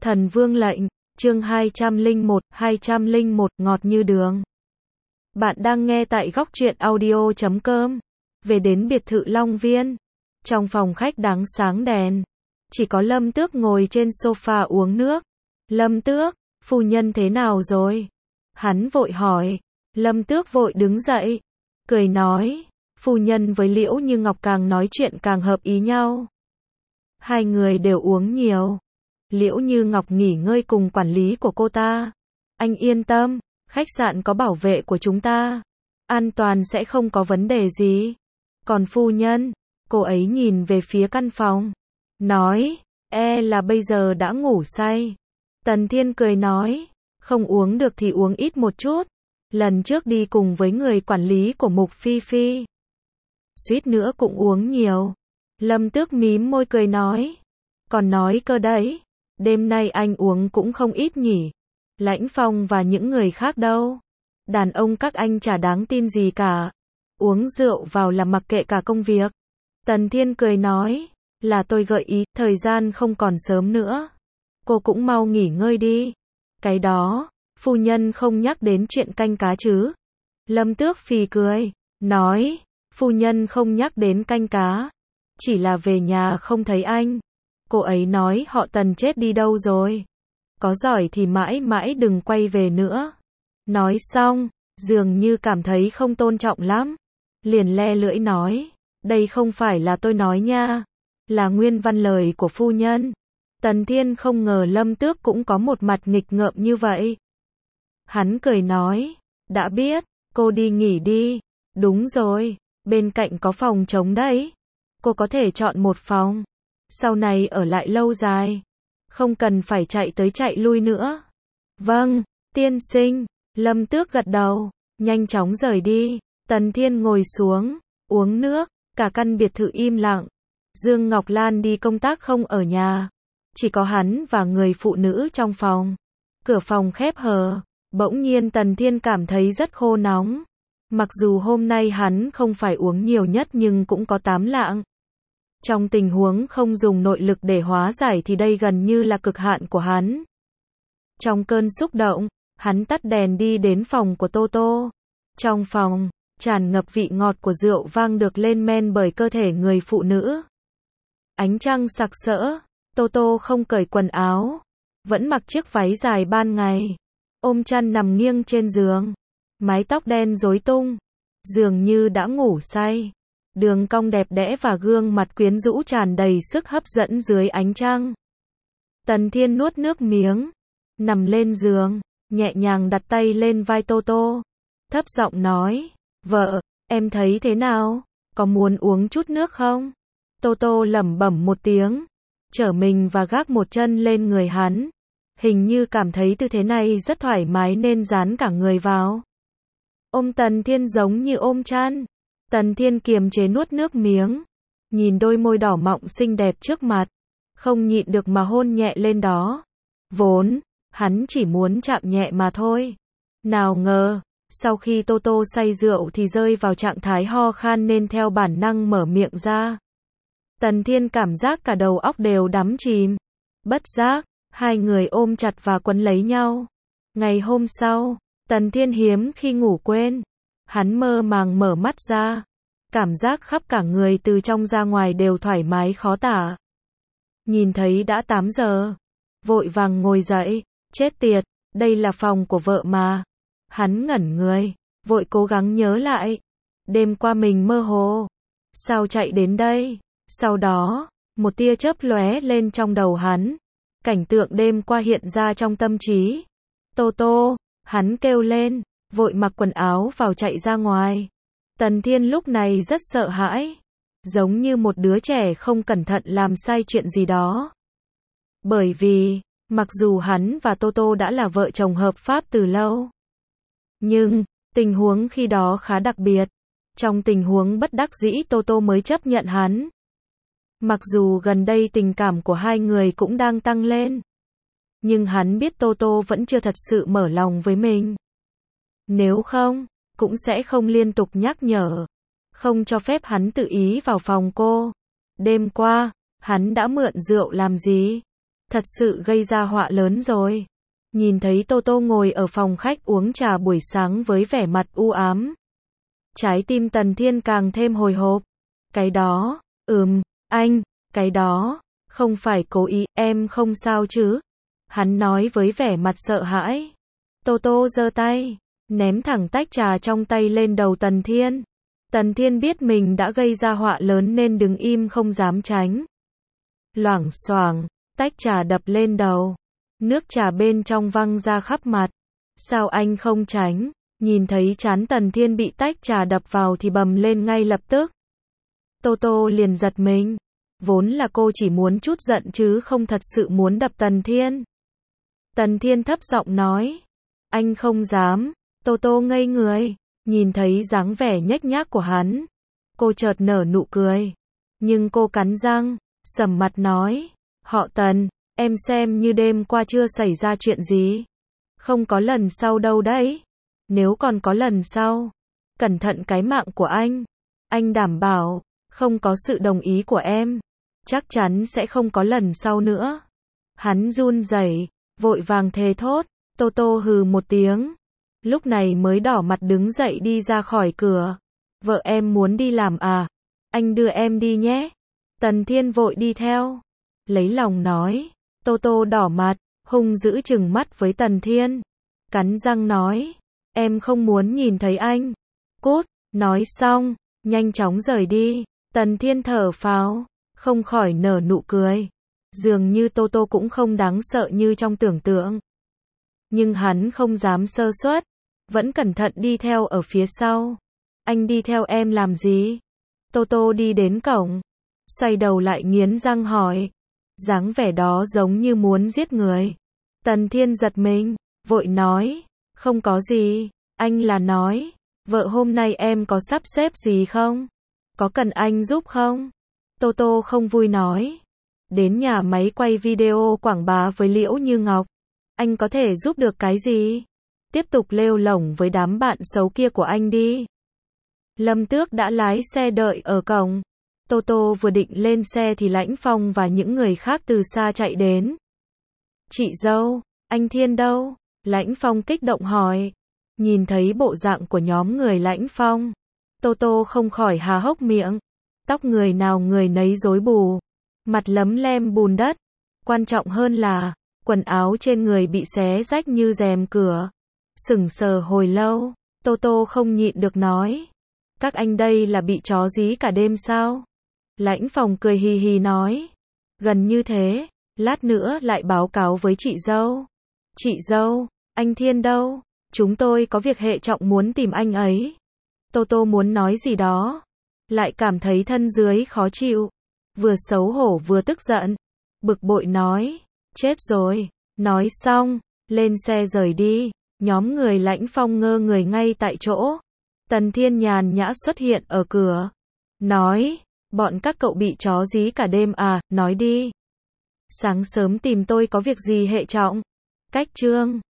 Thần Vương lệnh, chương 201, ngọt như đường. Bạn đang nghe tại góc truyện audio.com. Về đến biệt thự Long Viên. Trong phòng khách đáng sáng đèn. Chỉ có Lâm Tước ngồi trên sofa uống nước. Lâm Tước, phu nhân thế nào rồi? Hắn vội hỏi. Lâm Tước vội đứng dậy. Cười nói, phu nhân với Liễu Như Ngọc càng nói chuyện càng hợp ý nhau. Hai người đều uống nhiều. Liễu Như Ngọc nghỉ ngơi cùng quản lý của cô ta. Anh yên tâm, khách sạn có bảo vệ của chúng ta. An toàn sẽ không có vấn đề gì. Còn phu nhân, cô ấy nhìn về phía căn phòng. Nói, là bây giờ đã ngủ say. Tần Thiên cười nói, không uống được thì uống ít một chút. Lần trước đi cùng với người quản lý của Mục Phi Phi. Suýt nữa cũng uống nhiều. Lâm Tước mím môi cười nói. Còn nói cơ đấy. Đêm nay anh uống cũng không ít nhỉ. Lãnh Phong và những người khác đâu. Đàn ông các anh chả đáng tin gì cả. Uống rượu vào là mặc kệ cả công việc. Tần Thiên cười nói. Là tôi gợi ý, thời gian không còn sớm nữa. Cô cũng mau nghỉ ngơi đi. Cái đó, phu nhân không nhắc đến chuyện canh cá chứ. Lâm Tước phì cười. Nói, phu nhân không nhắc đến canh cá. Chỉ là về nhà không thấy anh. Cô ấy nói họ Tần chết đi đâu rồi. Có giỏi thì mãi mãi đừng quay về nữa. Nói xong, dường như cảm thấy không tôn trọng lắm. Liền le lưỡi nói. Đây không phải là tôi nói nha. Là nguyên văn lời của phu nhân. Tần Thiên không ngờ Lâm Tước cũng có một mặt nghịch ngợm như vậy. Hắn cười nói. Đã biết, cô đi nghỉ đi. Đúng rồi, bên cạnh có phòng trống đấy. Cô có thể chọn một phòng. Sau này ở lại lâu dài. Không cần phải chạy tới chạy lui nữa. Vâng, tiên sinh. Lâm Tước gật đầu. Nhanh chóng rời đi. Tần Thiên ngồi xuống. Uống nước. Cả căn biệt thự im lặng. Dương Ngọc Lan đi công tác không ở nhà. Chỉ có hắn và người phụ nữ trong phòng. Cửa phòng khép hờ. Bỗng nhiên Tần Thiên cảm thấy rất khô nóng. Mặc dù hôm nay hắn không phải uống nhiều nhất nhưng cũng có 8 lạng. Trong tình huống không dùng nội lực để hóa giải thì đây gần như là cực hạn của hắn. Trong cơn xúc động, hắn tắt đèn đi đến phòng của Toto. Trong phòng, tràn ngập vị ngọt của rượu vang được lên men bởi cơ thể người phụ nữ. Ánh trăng sặc sỡ, Toto không cởi quần áo, vẫn mặc chiếc váy dài ban ngày, ôm chăn nằm nghiêng trên giường, mái tóc đen rối tung, dường như đã ngủ say. Đường cong đẹp đẽ và gương mặt quyến rũ tràn đầy sức hấp dẫn dưới ánh trăng. Tần Thiên nuốt nước miếng, nằm lên giường, nhẹ nhàng đặt tay lên vai Toto, thấp giọng nói, vợ, em thấy thế nào, có muốn uống chút nước không? Toto lẩm bẩm một tiếng, trở mình và gác một chân lên người hắn, hình như cảm thấy tư thế này rất thoải mái nên dán cả người vào. Ôm Tần Thiên giống như ôm chăn. Tần Thiên kiềm chế nuốt nước miếng, nhìn đôi môi đỏ mọng xinh đẹp trước mặt, không nhịn được mà hôn nhẹ lên đó. Vốn, hắn chỉ muốn chạm nhẹ mà thôi. Nào ngờ, sau khi Toto say rượu thì rơi vào trạng thái ho khan nên theo bản năng mở miệng ra. Tần Thiên cảm giác cả đầu óc đều đắm chìm. Bất giác, hai người ôm chặt và quấn lấy nhau. Ngày hôm sau, Tần Thiên hiếm khi ngủ quên. Hắn mơ màng mở mắt ra. Cảm giác khắp cả người từ trong ra ngoài đều thoải mái khó tả. Nhìn thấy đã 8 giờ. Vội vàng ngồi dậy. Chết tiệt, đây là phòng của vợ mà. Hắn ngẩn người. Vội cố gắng nhớ lại. Đêm qua mình mơ hồ. Sao chạy đến đây? Sau đó, một tia chớp lóe lên trong đầu hắn. Cảnh tượng đêm qua hiện ra trong tâm trí. Toto, hắn kêu lên. Vội mặc quần áo vào chạy ra ngoài. Tần Thiên lúc này rất sợ hãi. Giống như một đứa trẻ không cẩn thận làm sai chuyện gì đó. Bởi vì, mặc dù hắn và Toto đã là vợ chồng hợp pháp từ lâu. Nhưng, tình huống khi đó khá đặc biệt. Trong tình huống bất đắc dĩ Toto mới chấp nhận hắn. Mặc dù gần đây tình cảm của hai người cũng đang tăng lên. Nhưng hắn biết Toto vẫn chưa thật sự mở lòng với mình. Nếu không, cũng sẽ không liên tục nhắc nhở. Không cho phép hắn tự ý vào phòng cô. Đêm qua, hắn đã mượn rượu làm gì? thật sự gây ra họa lớn rồi. Nhìn thấy Tô Tô ngồi ở phòng khách uống trà buổi sáng với vẻ mặt u ám. Trái tim Tần Thiên càng thêm hồi hộp. Cái đó, anh, cái đó, không phải cố ý, em không sao chứ? Hắn nói với vẻ mặt sợ hãi. Tô Tô giơ tay, ném thẳng tách trà trong tay lên đầu Tần Thiên. Tần Thiên biết mình đã gây ra họa lớn nên đứng im không dám tránh. Loảng xoảng, tách trà đập lên đầu. Nước trà bên trong văng ra khắp mặt. Sao anh không tránh? Nhìn thấy trán Tần Thiên bị tách trà đập vào thì bầm lên ngay lập tức. Tô Tô liền giật mình. Vốn là cô chỉ muốn chút giận chứ không thật sự muốn đập Tần Thiên. Tần Thiên thấp giọng nói. Anh không dám. Tô Tô ngây người. Nhìn thấy dáng vẻ nhếch nhác của hắn. Cô chợt nở nụ cười. Nhưng cô cắn răng, sầm mặt nói. Họ Tần, em xem như đêm qua chưa xảy ra chuyện gì. Không có lần sau đâu đấy. Nếu còn có lần sau, cẩn thận cái mạng của anh. Anh đảm bảo, không có sự đồng ý của em, chắc chắn sẽ không có lần sau nữa. Hắn run rẩy, vội vàng thề thốt. Tô Tô hừ một tiếng. Lúc này mới đỏ mặt đứng dậy đi ra khỏi cửa. Vợ em muốn đi làm à? Anh đưa em đi nhé. Tần Thiên vội đi theo. Lấy lòng nói. Tô Tô đỏ mặt, hung dữ trừng mắt với Tần Thiên. Cắn răng nói. Em không muốn nhìn thấy anh. Cút, nói xong, nhanh chóng rời đi. Tần Thiên thở phào, không khỏi nở nụ cười. Dường như Tô Tô cũng không đáng sợ như trong tưởng tượng. Nhưng hắn không dám sơ suất, vẫn cẩn thận đi theo ở phía sau. Anh đi theo em làm gì? Tô Tô đi đến cổng, xoay đầu lại nghiến răng hỏi. Dáng vẻ đó giống như muốn giết người. Tần Thiên giật mình, vội nói. Không có gì, anh là nói. Vợ hôm nay em có sắp xếp gì không? Có cần anh giúp không? Tô Tô không vui nói. Đến nhà máy quay video quảng bá với Liễu Như Ngọc. Anh có thể giúp được cái gì? Tiếp tục lêu lổng với đám bạn xấu kia của anh đi. Lâm Tước đã lái xe đợi ở cổng. Tô Tô vừa định lên xe thì Lãnh Phong và những người khác từ xa chạy đến. Chị dâu, anh Thiên đâu? Lãnh Phong kích động hỏi. Nhìn thấy bộ dạng của nhóm người Lãnh Phong, Tô Tô không khỏi há hốc miệng. Tóc người nào người nấy rối bù, mặt lấm lem bùn đất. Quan trọng hơn là, quần áo trên người bị xé rách như rèm cửa. Sững sờ hồi lâu, Tô Tô không nhịn được nói. Các anh đây là bị chó dí cả đêm sao? Lãnh Phong cười hì hì nói. Gần như thế, lát nữa lại báo cáo với chị dâu. Chị dâu, anh Thiên đâu? Chúng tôi có việc hệ trọng muốn tìm anh ấy. Tô Tô muốn nói gì đó, lại cảm thấy thân dưới khó chịu. Vừa xấu hổ vừa tức giận. Bực bội nói. Chết rồi. Nói xong, lên xe rời đi. Nhóm người Lãnh Phong ngơ người ngay tại chỗ. Tần Thiên nhàn nhã xuất hiện ở cửa. Nói. Bọn các cậu bị chó dí cả đêm à? Nói đi. Sáng sớm tìm tôi có việc gì hệ trọng? Cách chương